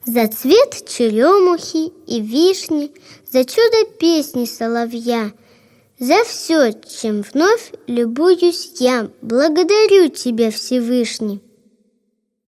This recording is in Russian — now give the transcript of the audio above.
За цвет черемухи и вишни, за чудо песни соловья, за все, чем вновь любуюсь я, благодарю тебя, Всевышний.